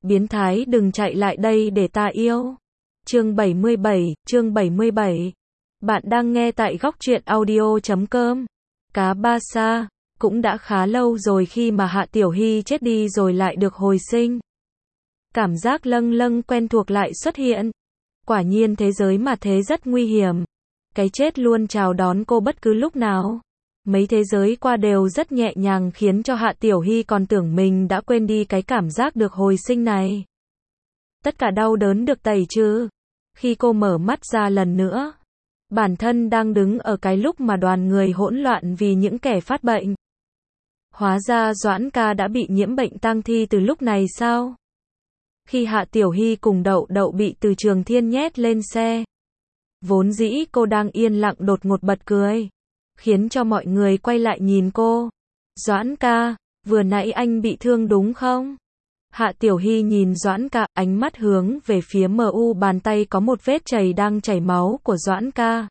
Biến thái đừng chạy lại đây để ta yêu. Chương 77. Bạn đang nghe tại góc truyện audio.com. Cá Ba Sa, cũng đã khá lâu rồi khi mà Hạ Tiểu Hy chết đi rồi lại được hồi sinh. Cảm giác lâng lâng quen thuộc lại xuất hiện. Quả nhiên thế giới mà thế rất nguy hiểm. Cái chết luôn chào đón cô bất cứ lúc nào. Mấy thế giới qua đều rất nhẹ nhàng khiến cho Hạ Tiểu Hy còn tưởng mình đã quên đi cái cảm giác được hồi sinh này. Tất cả đau đớn được tẩy trừ. Khi cô mở mắt ra lần nữa, bản thân đang đứng ở cái lúc mà đoàn người hỗn loạn vì những kẻ phát bệnh. Hóa ra Doãn ca đã bị nhiễm bệnh tang thi từ lúc này sao? Khi Hạ Tiểu Hy cùng Đậu Đậu bị Từ Trường Thiên nhét lên xe, vốn dĩ cô đang yên lặng đột ngột bật cười, khiến cho mọi người quay lại nhìn cô. Doãn ca, vừa nãy anh bị thương đúng không? Hạ Tiểu Hy nhìn Doãn ca, ánh mắt hướng về phía bàn tay có một vết chày đang chảy máu của Doãn ca.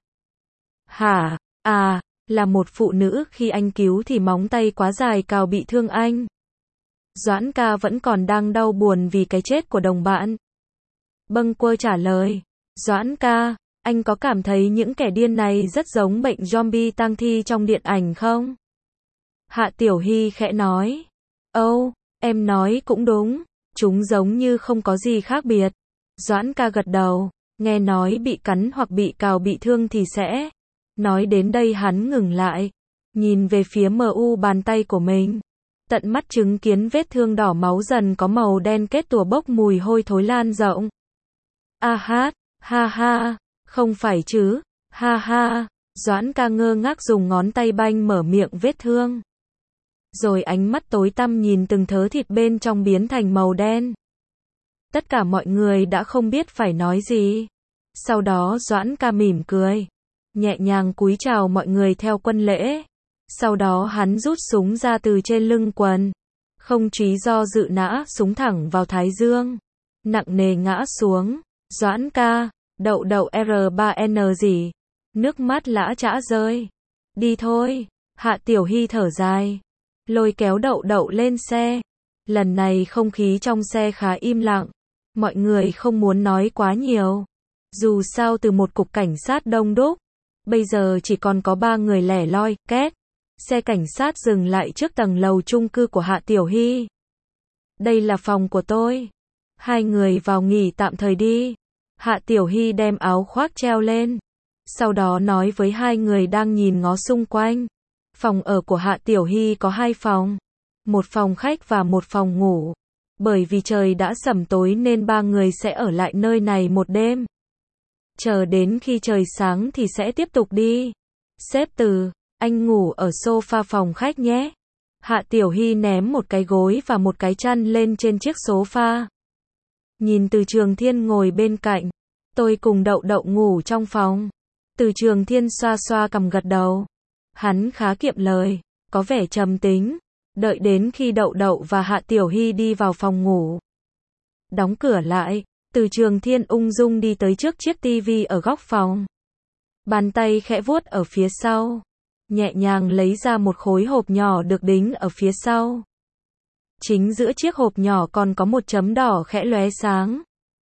Hả? À, là một phụ nữ khi anh cứu thì móng tay quá dài cào bị thương anh. Doãn ca vẫn còn đang đau buồn vì cái chết của đồng bạn. Bâng quơ trả lời. Doãn ca, anh có cảm thấy những kẻ điên này rất giống bệnh zombie tang thi trong điện ảnh không? Hạ Tiểu Hy khẽ nói. Âu, em nói cũng đúng, chúng giống như không có gì khác biệt. Doãn ca gật đầu, nghe nói bị cắn hoặc bị cào bị thương thì sẽ. Nói đến đây hắn ngừng lại, nhìn về phía bàn tay của mình. Tận mắt chứng kiến vết thương đỏ máu dần có màu đen kết tủa bốc mùi hôi thối lan rộng. A hát, ha ha, không phải chứ, ha ha. Doãn ca ngơ ngác dùng ngón tay banh mở miệng vết thương. Rồi ánh mắt tối tăm nhìn từng thớ thịt bên trong biến thành màu đen. Tất cả mọi người đã không biết phải nói gì. Sau đó Doãn ca mỉm cười, nhẹ nhàng cúi chào mọi người theo quân lễ. Sau đó hắn rút súng ra từ trên lưng quần, không trí do dự nã súng thẳng vào thái dương, nặng nề ngã xuống. Doãn ca, Đậu Đậu R3N gì? Nước mắt lã chã rơi. Đi thôi. Hạ Tiểu Hy thở dài, lôi kéo Đậu Đậu lên xe. Lần này không khí trong xe khá im lặng, mọi người không muốn nói quá nhiều. Dù sao từ một cục cảnh sát đông đúc, bây giờ chỉ còn có 3 người lẻ loi. Két. Xe cảnh sát dừng lại trước tầng lầu chung cư của Hạ Tiểu Hy. Đây là phòng của tôi. Hai người vào nghỉ tạm thời đi. Hạ Tiểu Hy đem áo khoác treo lên. Sau đó nói với hai người đang nhìn ngó xung quanh. Phòng ở của Hạ Tiểu Hy có 2 phòng. Một phòng khách và một phòng ngủ. Bởi vì trời đã sẩm tối nên 3 người sẽ ở lại nơi này một đêm. Chờ đến khi trời sáng thì sẽ tiếp tục đi. Xếp Từ, anh ngủ ở sofa phòng khách nhé. Hạ Tiểu Hy ném một cái gối và một cái chăn lên trên chiếc sofa. Nhìn Từ Trường Thiên ngồi bên cạnh. Tôi cùng Đậu Đậu ngủ trong phòng. Từ Trường Thiên xoa xoa cằm gật đầu. Hắn khá kiệm lời, có vẻ trầm tính. Đợi đến khi Đậu Đậu và Hạ Tiểu Hy đi vào phòng ngủ, đóng cửa lại, Từ Trường Thiên ung dung đi tới trước chiếc tivi ở góc phòng. Bàn tay khẽ vuốt ở phía sau, nhẹ nhàng lấy ra một khối hộp nhỏ được đính ở phía sau. Chính giữa chiếc hộp nhỏ còn có một chấm đỏ khẽ lóe sáng.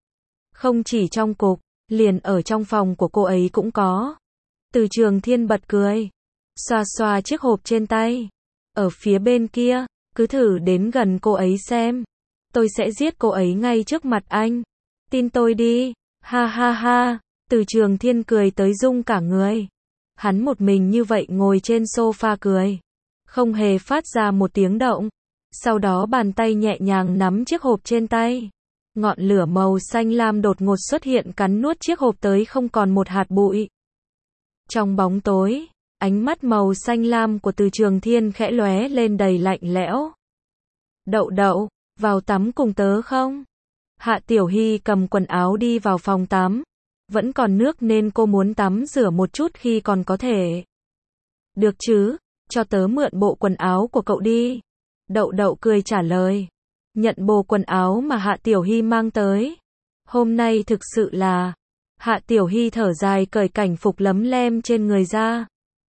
Không chỉ trong cục, liền ở trong phòng của cô ấy cũng có. Từ Trường Thiên bật cười, xoa xoa chiếc hộp trên tay. Ở phía bên kia, cứ thử đến gần cô ấy xem. Tôi sẽ giết cô ấy ngay trước mặt anh. Tin tôi đi. Ha ha ha. Từ Trường Thiên cười tới rung cả người. Hắn một mình như vậy ngồi trên sofa cười, không hề phát ra một tiếng động. Sau đó bàn tay nhẹ nhàng nắm chiếc hộp trên tay. Ngọn lửa màu xanh lam đột ngột xuất hiện cắn nuốt chiếc hộp tới không còn một hạt bụi. Trong bóng tối, ánh mắt màu xanh lam của Từ Trường Thiên khẽ lóe lên đầy lạnh lẽo. Đậu Đậu, vào tắm cùng tớ không? Hạ Tiểu Hy cầm quần áo đi vào phòng tắm. Vẫn còn nước nên cô muốn tắm rửa một chút khi còn có thể. Được chứ, cho tớ mượn bộ quần áo của cậu đi. Đậu Đậu cười trả lời. Nhận bộ quần áo mà Hạ Tiểu Hy mang tới. Hôm nay thực sự là. Hạ Tiểu Hy thở dài cởi cảnh phục lấm lem trên người ra.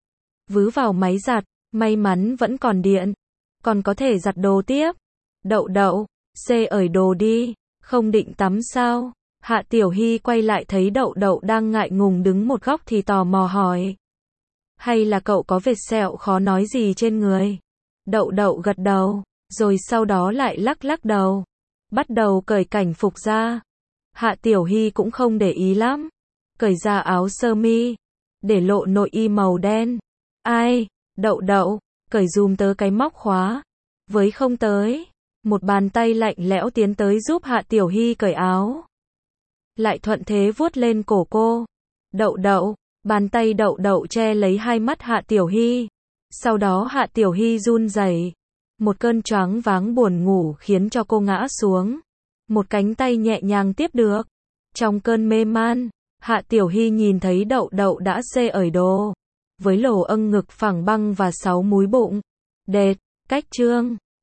Vứ vào máy giặt, may mắn vẫn còn điện. Còn có thể giặt đồ tiếp. Đậu Đậu, xê ởi đồ đi. Không định tắm sao? Hạ Tiểu Hy quay lại thấy Đậu Đậu đang ngại ngùng đứng một góc thì tò mò hỏi. Hay là cậu có vệt sẹo khó nói gì trên người? Đậu Đậu gật đầu, rồi sau đó lại lắc lắc đầu. Bắt đầu cởi cảnh phục ra. Hạ Tiểu Hy cũng không để ý lắm. Cởi ra áo sơ mi, để lộ nội y màu đen. Ai? Đậu Đậu, cởi dùm tớ cái móc khóa. Với không tới. Một bàn tay lạnh lẽo tiến tới giúp Hạ Tiểu Hy cởi áo. Lại thuận thế vuốt lên cổ cô. Đậu Đậu, bàn tay Đậu Đậu che lấy hai mắt Hạ Tiểu Hy. Sau đó Hạ Tiểu Hy run rẩy. Một cơn choáng váng buồn ngủ khiến cho cô ngã xuống. Một cánh tay nhẹ nhàng tiếp được. Trong cơn mê man, Hạ Tiểu Hy nhìn thấy Đậu Đậu đã xê ởi đồ. Với lồ âng ngực phẳng băng và 6 múi bụng. Đệt, cách trương.